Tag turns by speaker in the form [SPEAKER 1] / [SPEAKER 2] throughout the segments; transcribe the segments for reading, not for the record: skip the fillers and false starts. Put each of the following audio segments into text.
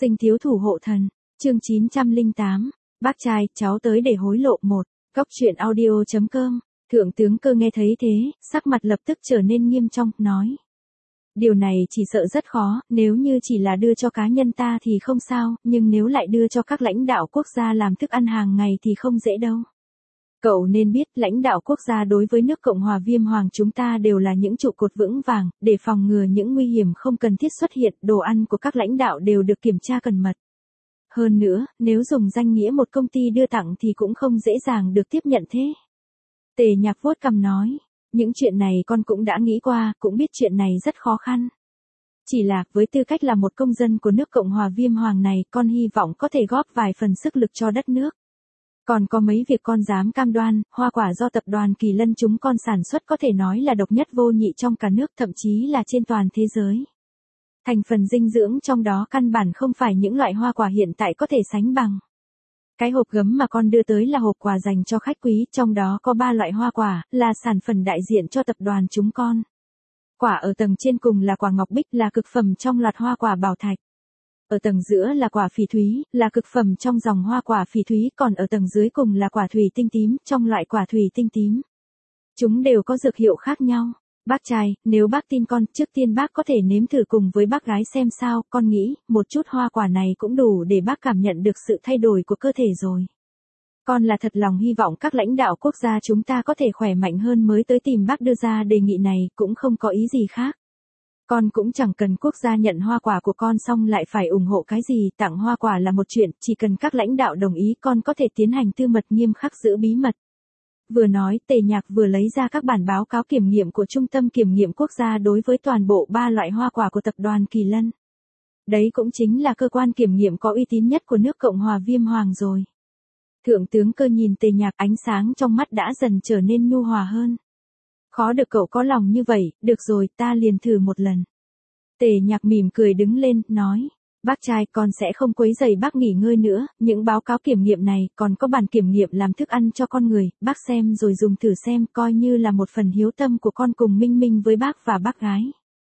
[SPEAKER 1] Sinh thiếu thủ hộ thần, chương 908, bác trai, cháu tới để hối lộ một. Cóc truyện audio.com, Thượng tướng Cơ nghe thấy thế, sắc mặt lập tức trở nên nghiêm trọng, nói. Điều này chỉ sợ rất khó, nếu như chỉ là đưa cho cá nhân ta thì không sao, nhưng nếu lại đưa cho các lãnh đạo quốc gia làm thức ăn hàng ngày thì không dễ đâu. Cậu nên biết lãnh đạo quốc gia đối với nước Cộng hòa Viêm Hoàng chúng ta đều là những trụ cột vững vàng, để phòng ngừa những nguy hiểm không cần thiết xuất hiện, đồ ăn của các lãnh đạo đều được kiểm tra cẩn mật. Hơn nữa, nếu dùng danh nghĩa một công ty đưa tặng thì cũng không dễ dàng được tiếp nhận thế. Tề Nhạc vuốt cằm nói, những chuyện này con cũng đã nghĩ qua, cũng biết chuyện này rất khó khăn. Chỉ là, với tư cách là một công dân của nước Cộng hòa Viêm Hoàng này, con hy vọng có thể góp vài phần sức lực cho đất nước. Còn có mấy việc con dám cam đoan, hoa quả do tập đoàn Kỳ Lân chúng con sản xuất có thể nói là độc nhất vô nhị trong cả nước, thậm chí là trên toàn thế giới. Thành phần dinh dưỡng trong đó căn bản không phải những loại hoa quả hiện tại có thể sánh bằng. Cái hộp gấm mà con đưa tới là hộp quà dành cho khách quý, trong đó có 3 loại hoa quả, là sản phẩm đại diện cho tập đoàn chúng con. Quả ở tầng trên cùng là quả ngọc bích, là cực phẩm trong loạt hoa quả bảo thạch. Ở tầng giữa là quả phỉ thúy, là cực phẩm trong dòng hoa quả phỉ thúy, còn ở tầng dưới cùng là quả thủy tinh tím, trong loại quả thủy tinh tím. Chúng đều có dược hiệu khác nhau. Bác trai, nếu bác tin con, trước tiên bác có thể nếm thử cùng với bác gái xem sao, con nghĩ, một chút hoa quả này cũng đủ để bác cảm nhận được sự thay đổi của cơ thể rồi. Con là thật lòng hy vọng các lãnh đạo quốc gia chúng ta có thể khỏe mạnh hơn mới tới tìm bác đưa ra đề nghị này, cũng không có ý gì khác. Con cũng chẳng cần quốc gia nhận hoa quả của con xong lại phải ủng hộ cái gì, tặng hoa quả là một chuyện, chỉ cần các lãnh đạo đồng ý con có thể tiến hành tư mật nghiêm khắc giữ bí mật. Vừa nói, Tề Nhạc vừa lấy ra các bản báo cáo kiểm nghiệm của Trung tâm Kiểm nghiệm Quốc gia đối với toàn bộ 3 loại hoa quả của tập đoàn Kỳ Lân. Đấy cũng chính là cơ quan kiểm nghiệm có uy tín nhất của nước Cộng hòa Viêm Hoàng rồi. Thượng tướng Cơ nhìn Tề Nhạc, ánh sáng trong mắt đã dần trở nên nhu hòa hơn. Khó được cậu có lòng như vậy, được rồi, ta liền thử một lần. Tề Nhạc mỉm cười đứng lên, nói. Bác trai, con sẽ không quấy rầy bác nghỉ ngơi nữa, những báo cáo kiểm nghiệm này, còn có bản kiểm nghiệm làm thức ăn cho con người, bác xem rồi dùng thử xem, coi như là một phần hiếu tâm của con cùng Minh Minh với bác và bác gái.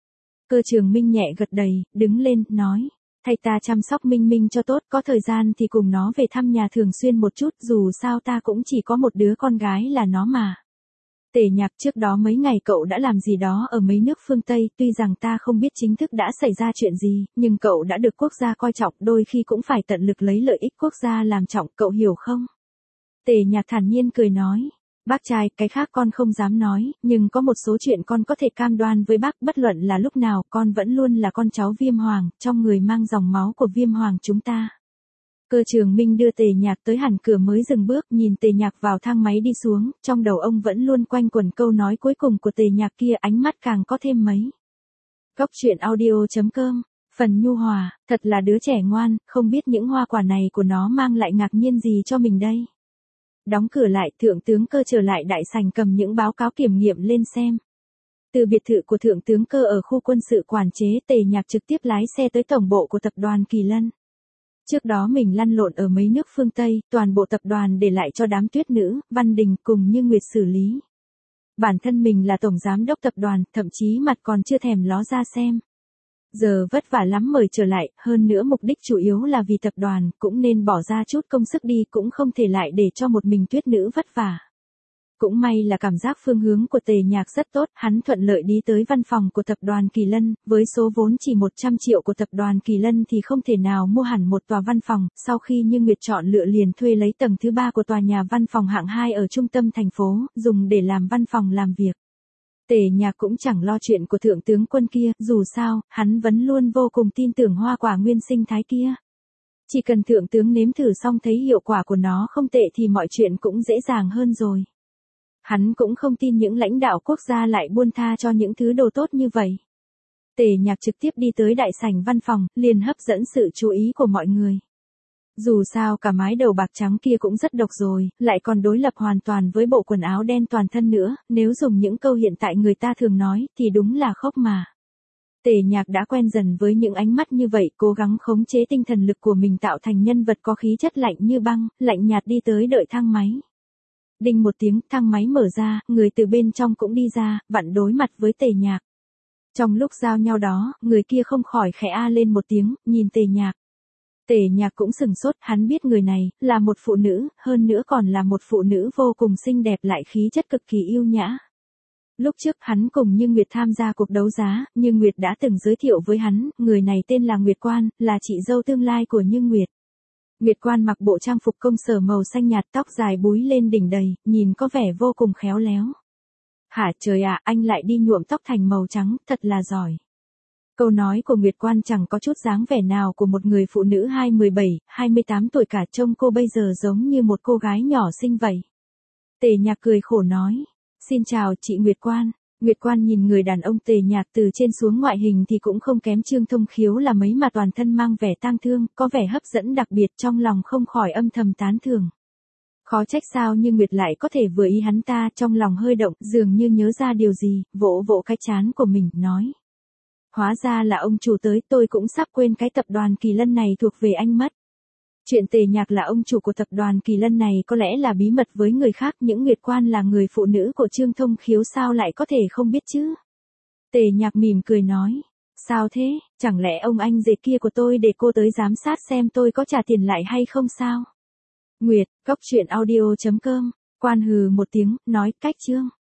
[SPEAKER 1] Cơ Trường Minh nhẹ gật đầy, đứng lên, nói, thay ta chăm sóc Minh Minh cho tốt, có thời gian thì cùng nó về thăm nhà thường xuyên một chút, dù sao ta cũng chỉ có một đứa con gái là nó mà. Tề Nhạc, trước đó mấy ngày cậu đã làm gì đó ở mấy nước phương Tây, tuy rằng ta không biết chính thức đã xảy ra chuyện gì, nhưng cậu đã được quốc gia coi trọng, đôi khi cũng phải tận lực lấy lợi ích quốc gia làm trọng, cậu hiểu không? Tề Nhạc thản nhiên cười nói, bác trai, cái khác con không dám nói, nhưng có một số chuyện con có thể cam đoan với bác, bất luận là lúc nào, con vẫn luôn là con cháu Viêm Hoàng, trong người mang dòng máu của Viêm Hoàng chúng ta. Cơ Trường Minh đưa Tề Nhạc tới hẳn cửa mới dừng bước, nhìn Tề Nhạc vào thang máy đi xuống, trong đầu ông vẫn luôn quanh quẩn câu nói cuối cùng của Tề Nhạc kia, ánh mắt càng có thêm mấy. Cóc truyện audio.com, phần nhu hòa, thật là đứa trẻ ngoan, không biết những hoa quả này của nó mang lại ngạc nhiên gì cho mình đây. Đóng cửa lại, Thượng tướng Cơ trở lại đại sảnh cầm những báo cáo kiểm nghiệm lên xem. Từ biệt thự của Thượng tướng Cơ ở khu quân sự quản chế, Tề Nhạc trực tiếp lái xe tới tổng bộ của tập đoàn Kỳ Lân. Trước đó mình lăn lộn ở mấy nước phương Tây, toàn bộ tập đoàn để lại cho đám Tuyết Nữ, Văn Đình cùng Như Nguyệt xử lý. Bản thân mình là tổng giám đốc tập đoàn, thậm chí mặt còn chưa thèm ló ra xem. Giờ vất vả lắm mời trở lại, hơn nữa mục đích chủ yếu là vì tập đoàn, cũng nên bỏ ra chút công sức đi, cũng không thể lại để cho một mình Tuyết Nữ vất vả. Cũng may là cảm giác phương hướng của Tề Nhạc rất tốt, hắn thuận lợi đi tới văn phòng của tập đoàn Kỳ Lân, với số vốn chỉ 100 triệu của tập đoàn Kỳ Lân thì không thể nào mua hẳn một tòa văn phòng, sau khi Như Nguyệt chọn lựa liền thuê lấy tầng thứ 3 của tòa nhà văn phòng hạng 2 ở trung tâm thành phố, dùng để làm văn phòng làm việc. Tề Nhạc cũng chẳng lo chuyện của Thượng tướng Quân kia, dù sao, hắn vẫn luôn vô cùng tin tưởng hoa quả nguyên sinh thái kia. Chỉ cần Thượng tướng nếm thử xong thấy hiệu quả của nó không tệ thì mọi chuyện cũng dễ dàng hơn rồi. Hắn cũng không tin những lãnh đạo quốc gia lại buông tha cho những thứ đồ tốt như vậy. Tề Nhạc trực tiếp đi tới đại sảnh văn phòng, liền hấp dẫn sự chú ý của mọi người. Dù sao cả mái đầu bạc trắng kia cũng rất độc rồi, lại còn đối lập hoàn toàn với bộ quần áo đen toàn thân nữa, nếu dùng những câu hiện tại người ta thường nói, thì đúng là khóc mà. Tề Nhạc đã quen dần với những ánh mắt như vậy, cố gắng khống chế tinh thần lực của mình tạo thành nhân vật có khí chất lạnh như băng, lạnh nhạt đi tới đợi thang máy. Đinh một tiếng, thang máy mở ra, người từ bên trong cũng đi ra, vặn đối mặt với Tề Nhạc. Trong lúc giao nhau đó, người kia không khỏi khẽ a lên một tiếng, nhìn Tề Nhạc. Tề Nhạc cũng sừng sốt, hắn biết người này, là một phụ nữ, hơn nữa còn là một phụ nữ vô cùng xinh đẹp lại khí chất cực kỳ yêu nhã. Lúc trước hắn cùng Như Nguyệt tham gia cuộc đấu giá, Như Nguyệt đã từng giới thiệu với hắn, người này tên là Nguyệt Quan, là chị dâu tương lai của Như Nguyệt. Nguyệt Quan mặc bộ trang phục công sở màu xanh nhạt, tóc dài búi lên đỉnh đầy, nhìn có vẻ vô cùng khéo léo. Hả trời ạ, anh lại đi nhuộm tóc thành màu trắng, thật là giỏi. Câu nói của Nguyệt Quan chẳng có chút dáng vẻ nào của một người phụ nữ 27, 28 tuổi cả, trông cô bây giờ giống như một cô gái nhỏ xinh vậy. Tề Nhạc cười khổ nói. Xin chào chị Nguyệt Quan. Nguyệt Quan nhìn người đàn ông Tề Nhạc từ trên xuống, ngoại hình thì cũng không kém Trương Thông Khiếu là mấy mà toàn thân mang vẻ tang thương, có vẻ hấp dẫn đặc biệt, trong lòng không khỏi âm thầm tán thưởng. Khó trách sao Như Nguyệt lại có thể vừa ý hắn ta, trong lòng hơi động, dường như nhớ ra điều gì, vỗ vỗ cái trán của mình, nói. Hóa ra là ông chủ tới, tôi cũng sắp quên cái tập đoàn Kỳ Lân này thuộc về anh mất. Chuyện Tề Nhạc là ông chủ của tập đoàn Kỳ Lân này có lẽ là bí mật với người khác, những Nguyệt Quan là người phụ nữ của Trương Thông Khiếu sao lại có thể không biết chứ? Tề Nhạc mỉm cười nói. Sao thế, chẳng lẽ ông anh rể kia của tôi để cô tới giám sát xem tôi có trả tiền lại hay không sao? Nguyệt, cóc truyện audio.com, Quan hừ một tiếng, nói cách chương.